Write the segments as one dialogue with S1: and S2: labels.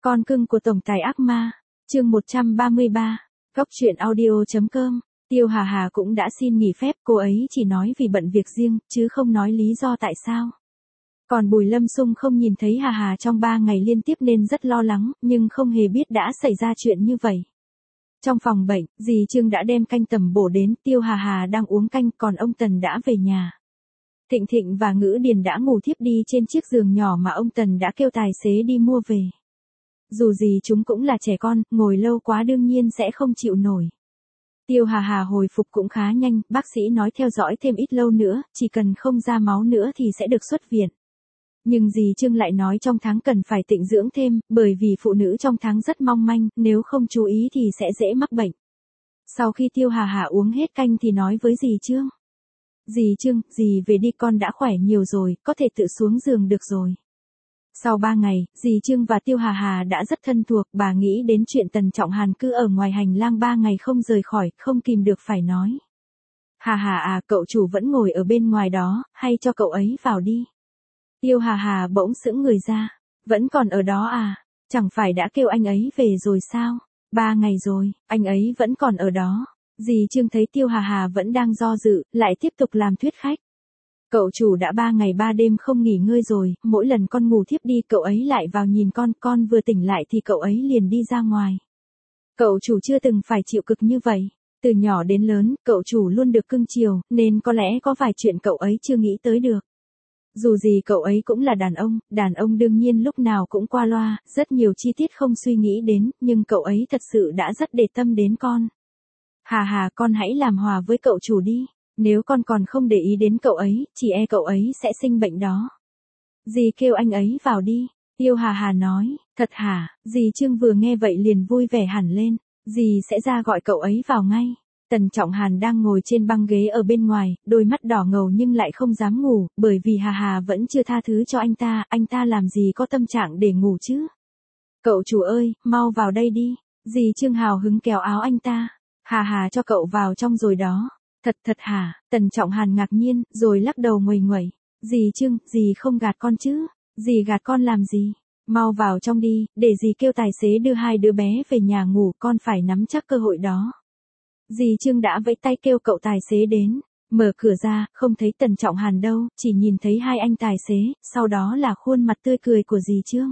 S1: Con cưng của tổng tài ác ma, chương 133, Góc truyện audio.com, Tiêu Hà Hà cũng đã xin nghỉ phép, cô ấy chỉ nói vì bận việc riêng, chứ không nói lý do tại sao. Còn Bùi Lâm Sung không nhìn thấy Hà Hà trong 3 ngày liên tiếp nên rất lo lắng, nhưng không hề biết đã xảy ra chuyện như vậy. Trong phòng bệnh, dì Trương đã đem canh tầm bổ đến, Tiêu Hà Hà đang uống canh, còn ông Tần đã về nhà. Thịnh Thịnh và Ngữ Điền đã ngủ thiếp đi trên chiếc giường nhỏ mà ông Tần đã kêu tài xế đi mua về. Dù gì chúng cũng là trẻ con, ngồi lâu quá đương nhiên sẽ không chịu nổi. Tiêu Hà Hà hồi phục cũng khá nhanh, bác sĩ nói theo dõi thêm ít lâu nữa, chỉ cần không ra máu nữa thì sẽ được xuất viện. Nhưng dì Trương lại nói trong tháng cần phải tịnh dưỡng thêm, bởi vì phụ nữ trong tháng rất mong manh, nếu không chú ý thì sẽ dễ mắc bệnh. Sau khi Tiêu Hà Hà uống hết canh thì nói với dì Trương. Dì Trương, dì về đi, con đã khỏe nhiều rồi, có thể tự xuống giường được rồi. Sau 3 ngày, dì Trương và Tiêu Hà Hà đã rất thân thuộc, bà nghĩ đến chuyện Tần Trọng Hàn cứ ở ngoài hành lang 3 ngày không rời khỏi, không kìm được phải nói. Hà Hà à, cậu chủ vẫn ngồi ở bên ngoài đó, hay cho cậu ấy vào đi. Tiêu Hà Hà bỗng sững người ra, vẫn còn ở đó à, chẳng phải đã kêu anh ấy về rồi sao, 3 ngày rồi, anh ấy vẫn còn ở đó. Dì Trương thấy Tiêu Hà Hà vẫn đang do dự, lại tiếp tục làm thuyết khách. Cậu chủ đã 3 ngày 3 đêm không nghỉ ngơi rồi, mỗi lần con ngủ thiếp đi cậu ấy lại vào nhìn con vừa tỉnh lại thì cậu ấy liền đi ra ngoài. Cậu chủ chưa từng phải chịu cực như vậy, từ nhỏ đến lớn, cậu chủ luôn được cưng chiều, nên có lẽ có vài chuyện cậu ấy chưa nghĩ tới được. Dù gì cậu ấy cũng là đàn ông đương nhiên lúc nào cũng qua loa, rất nhiều chi tiết không suy nghĩ đến, nhưng cậu ấy thật sự đã rất để tâm đến con. Hà Hà, con hãy làm hòa với cậu chủ đi. Nếu con còn không để ý đến cậu ấy, chỉ e cậu ấy sẽ sinh bệnh đó. Dì kêu anh ấy vào đi. Tiêu Hà Hà nói, thật hả? Dì Trương vừa nghe vậy liền vui vẻ hẳn lên. Dì sẽ ra gọi cậu ấy vào ngay. Tần Trọng Hàn đang ngồi trên băng ghế ở bên ngoài, đôi mắt đỏ ngầu nhưng lại không dám ngủ, bởi vì Hà Hà vẫn chưa tha thứ cho anh ta làm gì có tâm trạng để ngủ chứ. Cậu chủ ơi, mau vào đây đi. Dì Trương hào hứng kéo áo anh ta. Hà Hà cho cậu vào trong rồi đó. Thật hả? Tần Trọng Hàn ngạc nhiên, rồi lắc đầu nguầy nguẩy. Dì Trương, dì không gạt con chứ? Dì gạt con làm gì? Mau vào trong đi, để dì kêu tài xế đưa 2 đứa bé về nhà ngủ, con phải nắm chắc cơ hội đó. Dì Trương đã vẫy tay kêu cậu tài xế đến. Mở cửa ra, không thấy Tần Trọng Hàn đâu, chỉ nhìn thấy 2 anh tài xế, sau đó là khuôn mặt tươi cười của dì Trương.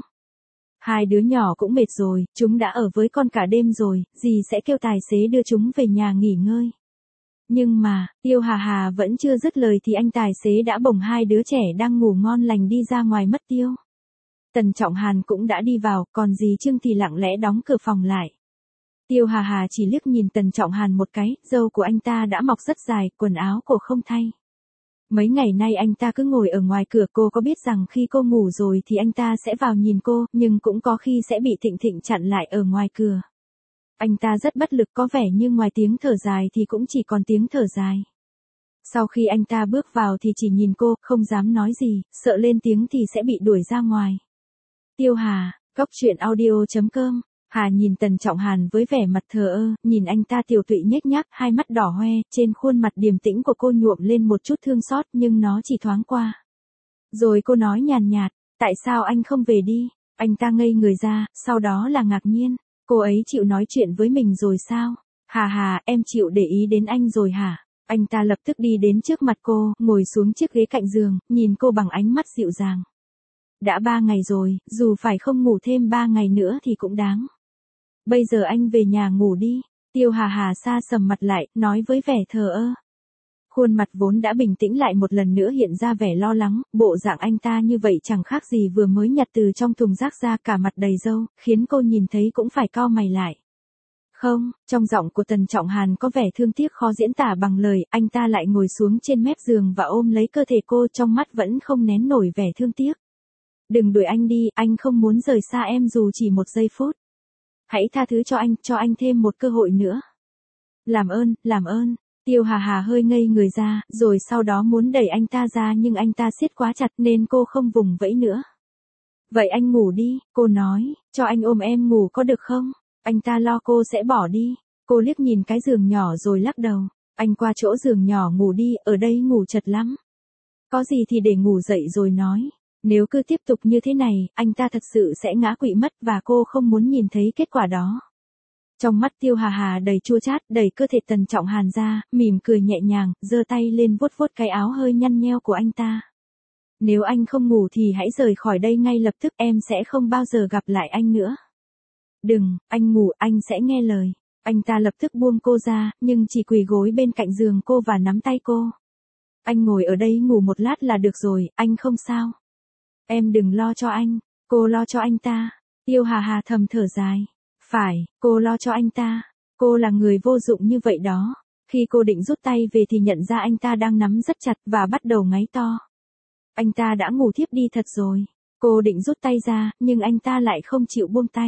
S1: 2 đứa nhỏ cũng mệt rồi, chúng đã ở với con cả đêm rồi, dì sẽ kêu tài xế đưa chúng về nhà nghỉ ngơi. Nhưng mà, Tiêu Hà Hà vẫn chưa dứt lời thì anh tài xế đã bồng 2 đứa trẻ đang ngủ ngon lành đi ra ngoài mất tiêu. Tần Trọng Hàn cũng đã đi vào, còn dì Trương thì lặng lẽ đóng cửa phòng lại. Tiêu Hà Hà chỉ liếc nhìn Tần Trọng Hàn một cái, râu của anh ta đã mọc rất dài, quần áo cô không thay. Mấy ngày nay anh ta cứ ngồi ở ngoài cửa, cô có biết rằng khi cô ngủ rồi thì anh ta sẽ vào nhìn cô, nhưng cũng có khi sẽ bị Thịnh Thịnh chặn lại ở ngoài cửa. Anh ta rất bất lực, có vẻ như ngoài tiếng thở dài thì cũng chỉ còn tiếng thở dài. Sau khi anh ta bước vào thì chỉ nhìn cô, không dám nói gì, sợ lên tiếng thì sẽ bị đuổi ra ngoài. Tiêu Hà, Góc truyện audio.com. Hà nhìn Tần Trọng Hàn với vẻ mặt thờ ơ, nhìn anh ta tiều tụy nhếch nhác, 2 mắt đỏ hoe, trên khuôn mặt điềm tĩnh của cô nhuộm lên một chút thương xót nhưng nó chỉ thoáng qua. Rồi cô nói nhàn nhạt, tại sao anh không về đi? Anh ta ngây người ra, sau đó là ngạc nhiên. Cô ấy chịu nói chuyện với mình rồi sao? Hà Hà, em chịu để ý đến anh rồi hả? Anh ta lập tức đi đến trước mặt cô, ngồi xuống chiếc ghế cạnh giường, nhìn cô bằng ánh mắt dịu dàng. Đã 3 ngày rồi, dù phải không ngủ thêm 3 ngày nữa thì cũng đáng. Bây giờ anh về nhà ngủ đi. Tiêu Hà Hà sa sầm mặt lại, nói với vẻ thờ ơ. Khuôn mặt vốn đã bình tĩnh lại một lần nữa hiện ra vẻ lo lắng, bộ dạng anh ta như vậy chẳng khác gì vừa mới nhặt từ trong thùng rác ra, cả mặt đầy râu, khiến cô nhìn thấy cũng phải cau mày lại. Không, trong giọng của Tần Trọng Hàn có vẻ thương tiếc khó diễn tả bằng lời, anh ta lại ngồi xuống trên mép giường và ôm lấy cơ thể cô, trong mắt vẫn không nén nổi vẻ thương tiếc. Đừng đuổi anh đi, anh không muốn rời xa em dù chỉ 1 giây phút. Hãy tha thứ cho anh thêm một cơ hội nữa. Làm ơn. Tiêu Hà Hà hơi ngây người ra, rồi sau đó muốn đẩy anh ta ra nhưng anh ta siết quá chặt nên cô không vùng vẫy nữa. Vậy anh ngủ đi, cô nói, cho anh ôm em ngủ có được không? Anh ta lo cô sẽ bỏ đi. Cô liếc nhìn cái giường nhỏ rồi lắc đầu. Anh qua chỗ giường nhỏ ngủ đi, ở đây ngủ chật lắm. Có gì thì để ngủ dậy rồi nói. Nếu cứ tiếp tục như thế này, anh ta thật sự sẽ ngã quỵ mất và cô không muốn nhìn thấy kết quả đó. Trong mắt Tiêu Hà Hà đầy chua chát, đẩy cơ thể Tần Trọng Hàn ra, mỉm cười nhẹ nhàng, giơ tay lên vuốt vuốt cái áo hơi nhăn nheo của anh ta. Nếu anh không ngủ thì hãy rời khỏi đây ngay lập tức, em sẽ không bao giờ gặp lại anh nữa. Đừng, anh ngủ, anh sẽ nghe lời. Anh ta lập tức buông cô ra, nhưng chỉ quỳ gối bên cạnh giường cô và nắm tay cô. Anh ngồi ở đây ngủ một lát là được rồi, anh không sao. Em đừng lo cho anh, cô lo cho anh ta. Tiêu Hà Hà thầm thở dài. Phải, cô lo cho anh ta. Cô là người vô dụng như vậy đó. Khi cô định rút tay về thì nhận ra anh ta đang nắm rất chặt và bắt đầu ngáy to. Anh ta đã ngủ thiếp đi thật rồi. Cô định rút tay ra, nhưng anh ta lại không chịu buông tay.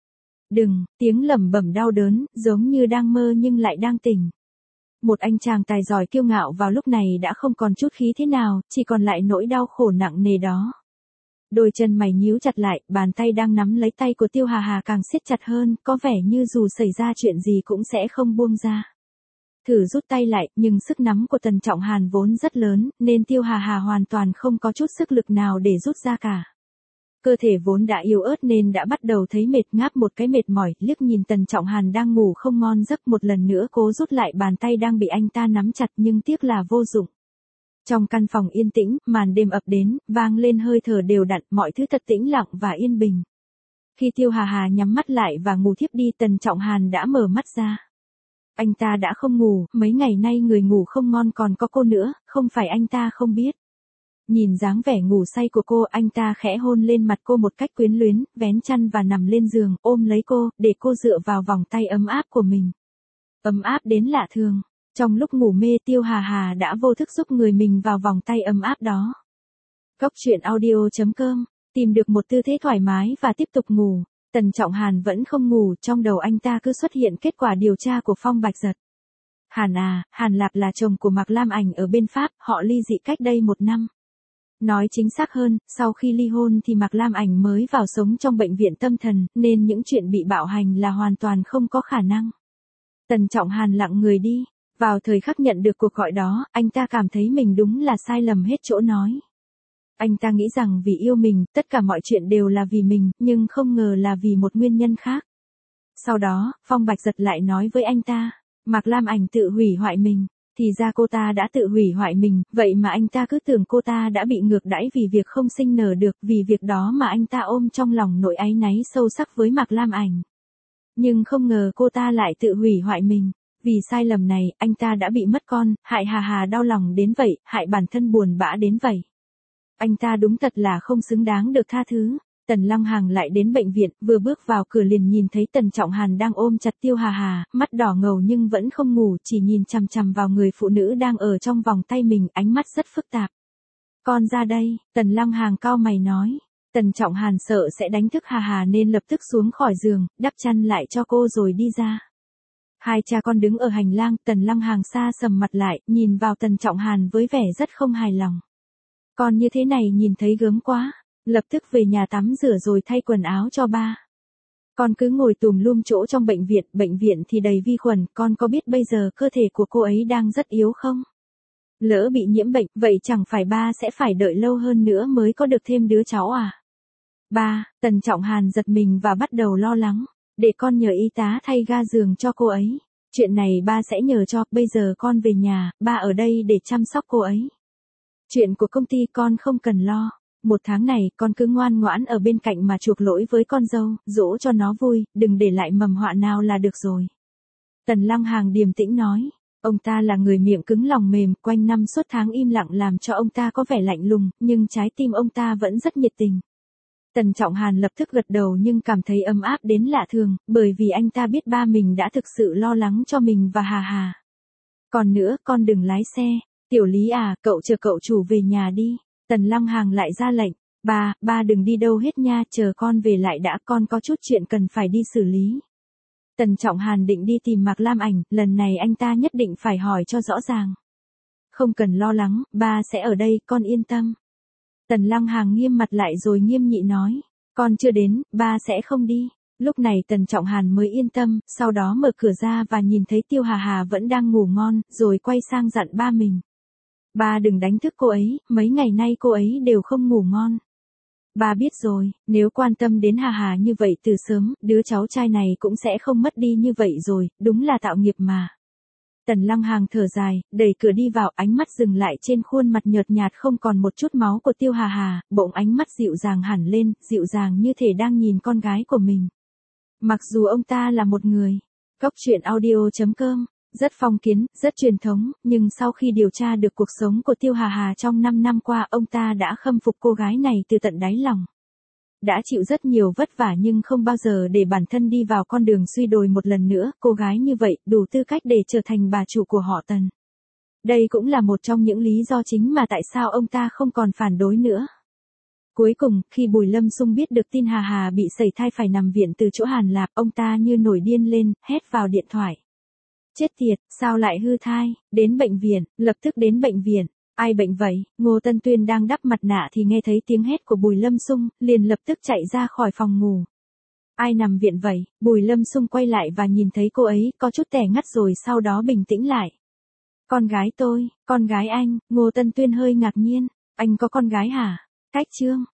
S1: Đừng, tiếng lẩm bẩm đau đớn, giống như đang mơ nhưng lại đang tỉnh. Một anh chàng tài giỏi kiêu ngạo vào lúc này đã không còn chút khí thế nào, chỉ còn lại nỗi đau khổ nặng nề đó. Đôi chân mày nhíu chặt lại, bàn tay đang nắm lấy tay của Tiêu Hà Hà càng siết chặt hơn, có vẻ như dù xảy ra chuyện gì cũng sẽ không buông ra. Thử rút tay lại, nhưng sức nắm của Tần Trọng Hàn vốn rất lớn, nên Tiêu Hà Hà hoàn toàn không có chút sức lực nào để rút ra cả. Cơ thể vốn đã yếu ớt nên đã bắt đầu thấy mệt, ngáp một cái mệt mỏi, liếc nhìn Tần Trọng Hàn đang ngủ không ngon giấc, một lần nữa cố rút lại bàn tay đang bị anh ta nắm chặt nhưng tiếc là vô dụng. Trong căn phòng yên tĩnh, màn đêm ập đến, vang lên hơi thở đều đặn, mọi thứ thật tĩnh lặng và yên bình. Khi Tiêu Hà Hà nhắm mắt lại và ngủ thiếp đi, Tần Trọng Hàn đã mở mắt ra. Anh ta đã không ngủ, mấy ngày nay người ngủ không ngon còn có cô nữa, không phải anh ta không biết. Nhìn dáng vẻ ngủ say của cô, anh ta khẽ hôn lên mặt cô một cách quyến luyến, vén chăn và nằm lên giường, ôm lấy cô, để cô dựa vào vòng tay ấm áp của mình. Ấm áp đến lạ thường. Trong lúc ngủ mê, Tiêu Hà Hà đã vô thức giúp người mình vào vòng tay ấm áp đó. Góc truyện audio.com, tìm được một tư thế thoải mái và tiếp tục ngủ. Tần Trọng Hàn vẫn không ngủ, trong đầu anh ta cứ xuất hiện kết quả điều tra của Phong Bạch Dật. Hàn à, Hàn Lạp là chồng của Mạc Lam Ảnh ở bên Pháp, họ ly dị cách đây 1 năm. Nói chính xác hơn, sau khi ly hôn thì Mạc Lam Ảnh mới vào sống trong bệnh viện tâm thần, nên những chuyện bị bạo hành là hoàn toàn không có khả năng. Tần Trọng Hàn lặng người đi. Vào thời khắc nhận được cuộc gọi đó, anh ta cảm thấy mình đúng là sai lầm hết chỗ nói. Anh ta nghĩ rằng vì yêu mình, tất cả mọi chuyện đều là vì mình, nhưng không ngờ là vì một nguyên nhân khác. Sau đó, Phong Bạch Dật lại nói với anh ta, Mạc Lam Ảnh tự hủy hoại mình. Thì ra cô ta đã tự hủy hoại mình, vậy mà anh ta cứ tưởng cô ta đã bị ngược đãi vì việc không sinh nở được, vì việc đó mà anh ta ôm trong lòng nỗi áy náy sâu sắc với Mạc Lam Ảnh. Nhưng không ngờ cô ta lại tự hủy hoại mình. Vì sai lầm này, anh ta đã bị mất con, hại Hà Hà đau lòng đến vậy, hại bản thân buồn bã đến vậy. Anh ta đúng thật là không xứng đáng được tha thứ. Tần Lăng Hằng lại đến bệnh viện, vừa bước vào cửa liền nhìn thấy Tần Trọng Hàn đang ôm chặt Tiêu Hà Hà, mắt đỏ ngầu nhưng vẫn không ngủ, chỉ nhìn chằm chằm vào người phụ nữ đang ở trong vòng tay mình, ánh mắt rất phức tạp. Con ra đây, Tần Lăng Hằng cau mày nói. Tần Trọng Hàn sợ sẽ đánh thức Hà Hà nên lập tức xuống khỏi giường, đắp chăn lại cho cô rồi đi ra. Hai cha con đứng ở hành lang, Tần Lăng Hằng xa sầm mặt lại, nhìn vào Tần Trọng Hàn với vẻ rất không hài lòng. Con như thế này nhìn thấy gớm quá, lập tức về nhà tắm rửa rồi thay quần áo cho ba. Con cứ ngồi tùm lum chỗ trong bệnh viện thì đầy vi khuẩn, con có biết bây giờ cơ thể của cô ấy đang rất yếu không? Lỡ bị nhiễm bệnh, vậy chẳng phải ba sẽ phải đợi lâu hơn nữa mới có được thêm đứa cháu à? Ba, Tần Trọng Hàn giật mình và bắt đầu lo lắng. Để con nhờ y tá thay ga giường cho cô ấy. Chuyện này ba sẽ nhờ cho, bây giờ con về nhà, ba ở đây để chăm sóc cô ấy. Chuyện của công ty con không cần lo. 1 tháng này con cứ ngoan ngoãn ở bên cạnh mà chuộc lỗi với con dâu, dỗ cho nó vui, đừng để lại mầm họa nào là được rồi. Tần Lăng Hằng điềm tĩnh nói. Ông ta là người miệng cứng lòng mềm, quanh năm suốt tháng im lặng làm cho ông ta có vẻ lạnh lùng, nhưng trái tim ông ta vẫn rất nhiệt tình. Tần Trọng Hàn lập tức gật đầu nhưng cảm thấy ấm áp đến lạ thường, bởi vì anh ta biết ba mình đã thực sự lo lắng cho mình và Hà Hà. Còn nữa, con đừng lái xe. Tiểu Lý à, cậu chờ cậu chủ về nhà đi. Tần Lăng Hằng lại ra lệnh. Ba đừng đi đâu hết nha, chờ con về lại đã, con có chút chuyện cần phải đi xử lý. Tần Trọng Hàn định đi tìm Mạc Lam Ảnh, lần này anh ta nhất định phải hỏi cho rõ ràng. Không cần lo lắng, ba sẽ ở đây, con yên tâm. Tần Lăng Hằng nghiêm mặt lại rồi nghiêm nghị nói. Con chưa đến, ba sẽ không đi. Lúc này Tần Trọng Hàn mới yên tâm, sau đó mở cửa ra và nhìn thấy Tiêu Hà Hà vẫn đang ngủ ngon, rồi quay sang dặn ba mình. Ba đừng đánh thức cô ấy, mấy ngày nay cô ấy đều không ngủ ngon. Ba biết rồi, nếu quan tâm đến Hà Hà như vậy từ sớm, đứa cháu trai này cũng sẽ không mất đi như vậy rồi, đúng là tạo nghiệp mà. Tần Lăng Hàng thở dài, đẩy cửa đi vào, ánh mắt dừng lại trên khuôn mặt nhợt nhạt không còn một chút máu của Tiêu Hà Hà, bỗng ánh mắt dịu dàng hẳn lên, dịu dàng như thể đang nhìn con gái của mình. Mặc dù ông ta là một người, Cốc truyện audio.com, rất phong kiến, rất truyền thống, nhưng sau khi điều tra được cuộc sống của Tiêu Hà Hà trong 5 năm qua, ông ta đã khâm phục cô gái này từ tận đáy lòng. Đã chịu rất nhiều vất vả nhưng không bao giờ để bản thân đi vào con đường suy đồi một lần nữa, cô gái như vậy đủ tư cách để trở thành bà chủ của họ Tần. Đây cũng là một trong những lý do chính mà tại sao ông ta không còn phản đối nữa. Cuối cùng, khi Bùi Lâm Xung biết được tin Hà Hà bị sẩy thai phải nằm viện từ chỗ Hàn Lạp, ông ta như nổi điên lên, hét vào điện thoại. Chết tiệt, sao lại hư thai, đến bệnh viện, lập tức đến bệnh viện. Ai bệnh vậy? Ngô Tân Tuyên đang đắp mặt nạ thì nghe thấy tiếng hét của Bùi Lâm Xung, liền lập tức chạy ra khỏi phòng ngủ. Ai nằm viện vậy? Bùi Lâm Xung quay lại và nhìn thấy cô ấy, có chút tẻ ngắt rồi sau đó bình tĩnh lại. Con gái tôi, con gái anh. Ngô Tân Tuyên hơi ngạc nhiên. Anh có con gái hả? Cách Trương,